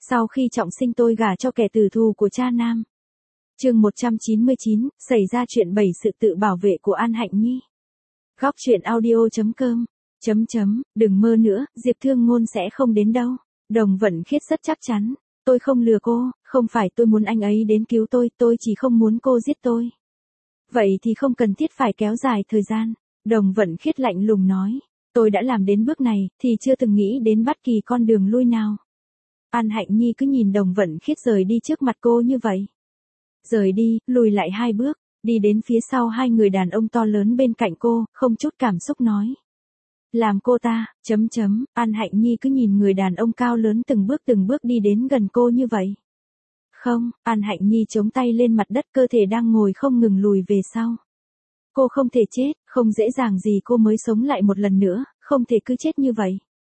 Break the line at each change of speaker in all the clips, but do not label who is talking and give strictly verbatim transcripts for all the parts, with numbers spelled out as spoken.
Sau khi trọng sinh tôi gả cho kẻ tử thù của cha nam. Chương một trăm chín mươi chín, xảy ra chuyện bảy sự tự bảo vệ của An Hạnh Nhi. Góc truyện audio chấm com. Chấm chấm, đừng mơ nữa, Diệp Thương Ngôn sẽ không đến đâu. Đồng Vận Khiết rất chắc chắn. Tôi không lừa cô, không phải tôi muốn anh ấy đến cứu tôi, tôi chỉ không muốn cô giết tôi. Vậy thì không cần thiết phải kéo dài thời gian. Đồng Vận Khiết lạnh lùng nói. Tôi đã làm đến bước này, thì chưa từng nghĩ đến bất kỳ con đường lui nào. An Hạnh Nhi cứ nhìn Đồng Vận Khiết rời đi trước mặt cô như vậy. Rời đi, lùi lại hai bước, đi đến phía sau hai người đàn ông to lớn bên cạnh cô, không chút cảm xúc nói. Làm cô ta, chấm chấm, An Hạnh Nhi cứ nhìn người đàn ông cao lớn từng bước từng bước đi đến gần cô như vậy. Không, An Hạnh Nhi chống tay lên mặt đất, cơ thể đang ngồi không ngừng lùi về sau. Cô không thể chết, không dễ dàng gì cô mới sống lại một lần nữa, không thể cứ chết như vậy.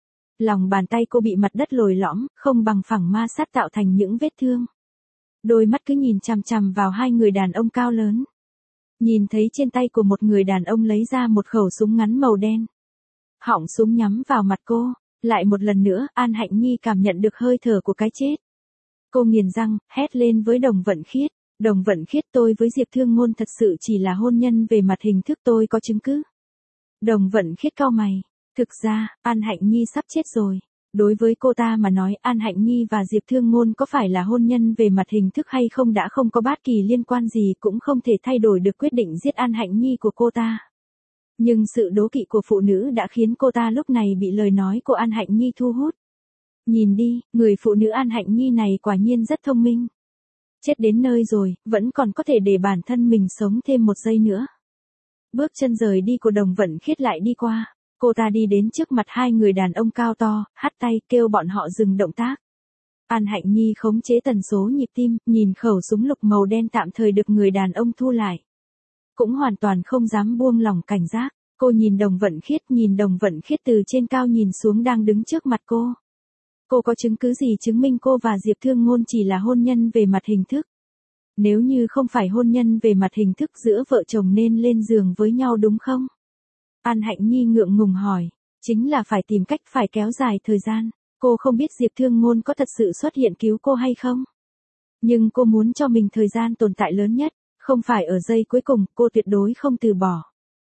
Lòng bàn tay cô bị mặt đất lồi lõm, không bằng phẳng ma sát tạo thành những vết thương. Đôi mắt cứ nhìn chằm chằm vào hai người đàn ông cao lớn. Nhìn thấy trên tay của một người đàn ông lấy ra một khẩu súng ngắn màu đen. Họng súng nhắm vào mặt cô, lại một lần nữa An Hạnh Nhi cảm nhận được hơi thở của cái chết. Cô nghiền răng, hét lên với Đồng Vận Khiết. Đồng Vận Khiết, tôi với Diệp Thương Ngôn thật sự chỉ là hôn nhân về mặt hình thức, tôi có chứng cứ. Đồng Vận Khiết cau mày. Thực ra, An Hạnh Nhi sắp chết rồi. Đối với cô ta mà nói, An Hạnh Nhi và Diệp Thương Ngôn có phải là hôn nhân về mặt hình thức hay không đã không có bất kỳ liên quan gì, cũng không thể thay đổi được quyết định giết An Hạnh Nhi của cô ta. Nhưng sự đố kỵ của phụ nữ đã khiến cô ta lúc này bị lời nói của An Hạnh Nhi thu hút. Nhìn đi, người phụ nữ An Hạnh Nhi này quả nhiên rất thông minh. Chết đến nơi rồi, vẫn còn có thể để bản thân mình sống thêm một giây nữa. Bước chân rời đi của Đồng Vận Khiết lại đi qua. Cô ta đi đến trước mặt hai người đàn ông cao to, hắt tay kêu bọn họ dừng động tác. An Hạnh Nhi khống chế tần số nhịp tim, nhìn khẩu súng lục màu đen tạm thời được người đàn ông thu lại. Cũng hoàn toàn không dám buông lỏng cảnh giác. Cô nhìn Đồng Vận Khiết, nhìn Đồng Vận Khiết từ trên cao nhìn xuống đang đứng trước mặt cô. Cô có chứng cứ gì chứng minh cô và Diệp Thương Ngôn chỉ là hôn nhân về mặt hình thức? Nếu như không phải hôn nhân về mặt hình thức giữa vợ chồng nên lên giường với nhau đúng không? An Hạnh Nhi ngượng ngùng hỏi. Chính là phải tìm cách phải kéo dài thời gian. Cô không biết Diệp Thương Ngôn có thật sự xuất hiện cứu cô hay không. Nhưng cô muốn cho mình thời gian tồn tại lớn nhất. Không phải ở giây cuối cùng, cô tuyệt đối không từ bỏ.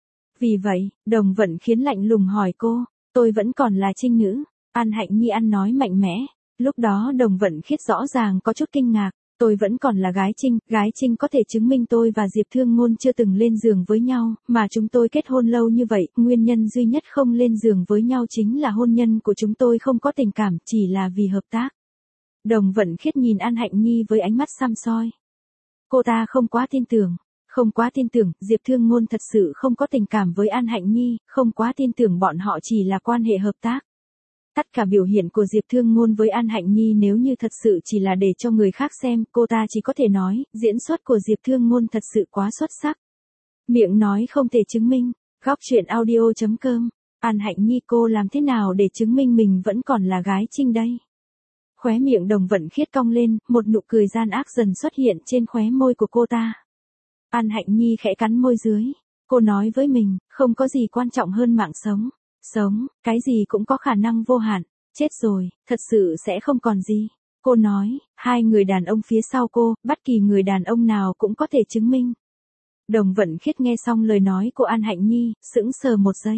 Vì vậy, Đồng Vận Khiết lạnh lùng hỏi cô. Tôi vẫn còn là trinh nữ. An Hạnh Nhi ăn nói mạnh mẽ. Lúc đó Đồng Vận Khiết rõ ràng có chút kinh ngạc. Tôi vẫn còn là gái trinh, gái trinh có thể chứng minh tôi và Diệp Thương Ngôn chưa từng lên giường với nhau, mà chúng tôi kết hôn lâu như vậy, nguyên nhân duy nhất không lên giường với nhau chính là hôn nhân của chúng tôi không có tình cảm, chỉ là vì hợp tác. Đồng Vận Khiết nhìn An Hạnh Nhi với ánh mắt săm soi. Cô ta không quá tin tưởng, không quá tin tưởng, Diệp Thương Ngôn thật sự không có tình cảm với An Hạnh Nhi, không quá tin tưởng bọn họ chỉ là quan hệ hợp tác. Tất cả biểu hiện của Diệp Thương Ngôn với An Hạnh Nhi nếu như thật sự chỉ là để cho người khác xem, cô ta chỉ có thể nói, diễn xuất của Diệp Thương Ngôn thật sự quá xuất sắc. Miệng nói không thể chứng minh. Góc truyện audio chấm com. An Hạnh Nhi, cô làm thế nào để chứng minh mình vẫn còn là gái trinh đây? Khóe miệng Đồng Vận Khiết cong lên, một nụ cười gian ác dần xuất hiện trên khóe môi của cô ta. An Hạnh Nhi khẽ cắn môi dưới. Cô nói với mình, không có gì quan trọng hơn mạng sống. Sống, cái gì cũng có khả năng vô hạn. Chết rồi, thật sự sẽ không còn gì. Cô nói, hai người đàn ông phía sau cô, bất kỳ người đàn ông nào cũng có thể chứng minh. Đồng Vận Khiết nghe xong lời nói của An Hạnh Nhi, sững sờ một giây.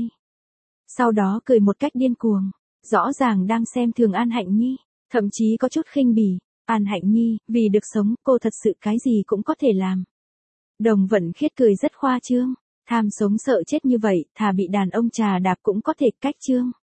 Sau đó cười một cách điên cuồng. Rõ ràng đang xem thường An Hạnh Nhi, thậm chí có chút khinh bỉ. An Hạnh Nhi, vì được sống, cô thật sự cái gì cũng có thể làm. Đồng Vận Khiết cười rất khoa trương. Tham sống sợ chết như vậy, thà bị đàn ông chà đạp cũng có thể cách trương.